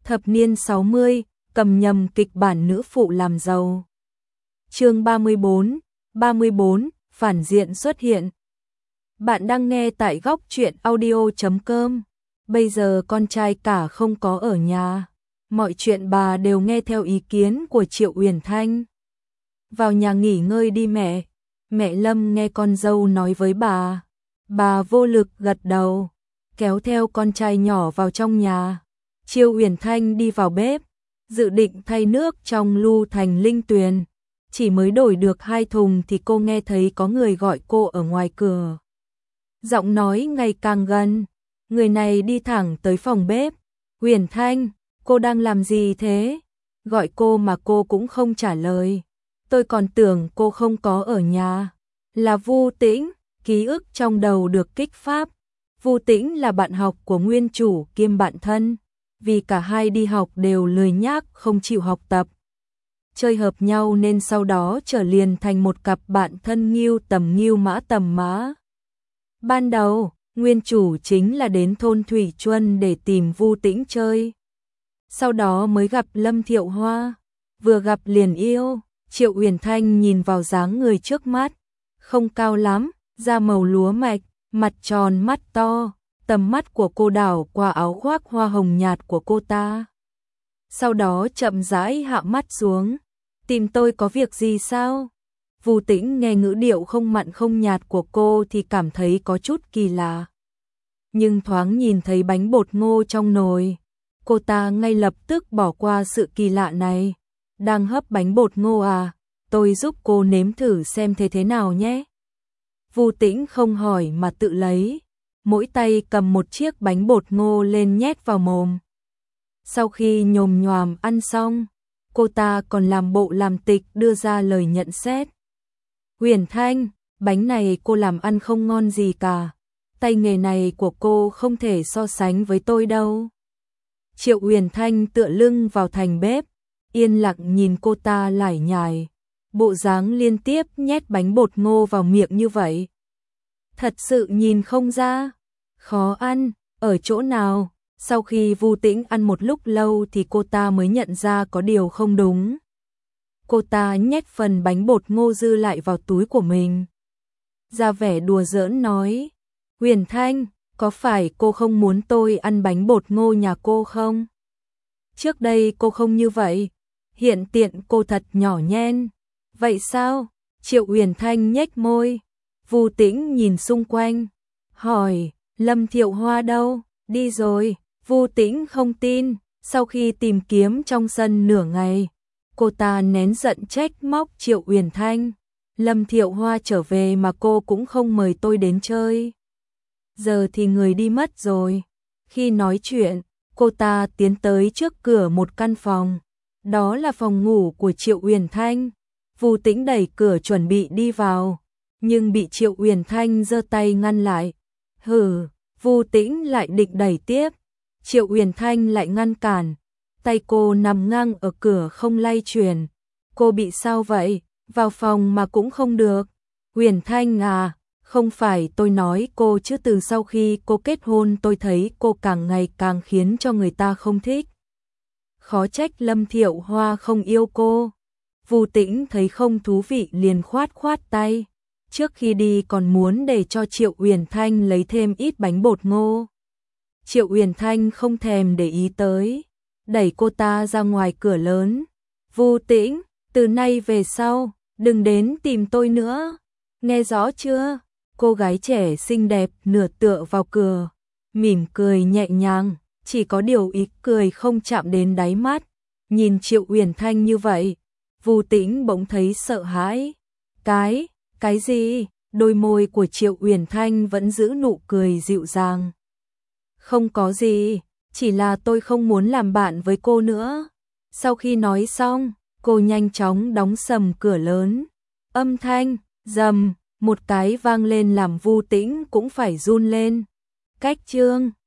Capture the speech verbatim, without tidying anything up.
Thập niên sáu mươi, cầm nhầm kịch bản nữ phụ làm giàu. Chương ba mươi bốn, ba mươi bốn, phản diện xuất hiện. Bạn đang nghe tại góc truyện audio chấm com. Bây giờ con trai cả không có ở nhà, mọi chuyện bà đều nghe theo ý kiến của Triệu Uyển Thanh. Vào nhà nghỉ ngơi đi mẹ. Mẹ Lâm nghe con dâu nói với bà. Bà vô lực gật đầu, kéo theo con trai nhỏ vào trong nhà. Triệu Uyển Thanh đi vào bếp, dự định thay nước trong lu thành linh tuyền. Chỉ mới đổi được hai thùng thì cô nghe thấy có người gọi cô ở ngoài cửa. Giọng nói ngày càng gần, người này đi thẳng tới phòng bếp. Uyển Thanh, cô đang làm gì thế? Gọi cô mà cô cũng không trả lời. Tôi còn tưởng cô không có ở nhà. Là Vu Tĩnh, ký ức trong đầu được kích phát. Vu Tĩnh là bạn học của nguyên chủ kiêm bạn thân. Vì cả hai đi học đều lười nhác không chịu học tập. Chơi hợp nhau nên sau đó trở liền thành một cặp bạn thân nghiêu tầm nghiêu mã tầm mã. Ban đầu, nguyên chủ chính là đến thôn Thủy Chuân để tìm Vu Tĩnh chơi. Sau đó mới gặp Lâm Thiệu Hoa, vừa gặp liền yêu. Triệu Uyển Thanh nhìn vào dáng người trước mắt, không cao lắm, da màu lúa mạch, mặt tròn mắt to, tầm mắt của cô đảo qua áo khoác hoa hồng nhạt của cô ta. Sau đó chậm rãi hạ mắt xuống, tìm tôi có việc gì sao? Vu Tĩnh nghe ngữ điệu không mặn không nhạt của cô thì cảm thấy có chút kỳ lạ. Nhưng thoáng nhìn thấy bánh bột ngô trong nồi, cô ta ngay lập tức bỏ qua sự kỳ lạ này. Đang hấp bánh bột ngô à? Tôi giúp cô nếm thử xem thế thế nào nhé. Vu Tĩnh không hỏi mà tự lấy, mỗi tay cầm một chiếc bánh bột ngô lên nhét vào mồm. Sau khi nhồm nhoàm ăn xong, cô ta còn làm bộ làm tịch đưa ra lời nhận xét. Uyển Thanh, bánh này cô làm ăn không ngon gì cả. Tay nghề này của cô không thể so sánh với tôi đâu. Triệu Uyển Thanh tựa lưng vào thành bếp, yên lặng nhìn cô ta lải nhải, bộ dáng liên tiếp nhét bánh bột ngô vào miệng như vậy. Thật sự nhìn không ra. Khó ăn, ở chỗ nào? Sau khi Vu Tĩnh ăn một lúc lâu thì cô ta mới nhận ra có điều không đúng. Cô ta nhét phần bánh bột ngô dư lại vào túi của mình. Ra vẻ đùa giỡn nói, Uyển Thanh, có phải cô không muốn tôi ăn bánh bột ngô nhà cô không? Trước đây cô không như vậy, hiện tiện cô thật nhỏ nhen. Vậy sao? Triệu Uyển Thanh nhếch môi. Vu Tĩnh nhìn xung quanh, hỏi, Lâm Thiệu Hoa đâu? Đi rồi. Vu Tĩnh không tin. Sau khi tìm kiếm trong sân nửa ngày, cô ta nén giận trách móc Triệu Uyển Thanh. Lâm Thiệu Hoa trở về mà cô cũng không mời tôi đến chơi. Giờ thì người đi mất rồi. Khi nói chuyện, cô ta tiến tới trước cửa một căn phòng. Đó là phòng ngủ của Triệu Uyển Thanh. Vu Tĩnh đẩy cửa chuẩn bị đi vào, nhưng bị Triệu Uyển Thanh giơ tay ngăn lại. Hừ, Vu Tĩnh lại định đẩy tiếp. Triệu Uyển Thanh lại ngăn cản. Tay cô nằm ngang ở cửa không lay chuyển. Cô bị sao vậy? Vào phòng mà cũng không được. Uyển Thanh à, không phải tôi nói cô chứ từ sau khi cô kết hôn tôi thấy cô càng ngày càng khiến cho người ta không thích. Khó trách Lâm Thiệu Hoa không yêu cô. Vu Tĩnh thấy không thú vị liền khoát khoát tay. Trước khi đi còn muốn để cho Triệu Uyển Thanh lấy thêm ít bánh bột ngô. Triệu Uyển Thanh không thèm để ý tới, đẩy cô ta ra ngoài cửa lớn. Vu Tĩnh, từ nay về sau, đừng đến tìm tôi nữa. Nghe rõ chưa? Cô gái trẻ xinh đẹp nửa tựa vào cửa, mỉm cười nhẹ nhàng, chỉ có điều ý cười không chạm đến đáy mắt. Nhìn Triệu Uyển Thanh như vậy, Vu Tĩnh bỗng thấy sợ hãi. Cái, cái gì? Đôi môi của Triệu Uyển Thanh vẫn giữ nụ cười dịu dàng. Không có gì, chỉ là tôi không muốn làm bạn với cô nữa. Sau khi nói xong, cô nhanh chóng đóng sầm cửa lớn. Âm thanh, rầm, một cái vang lên làm Vu Tĩnh cũng phải run lên. Cách chương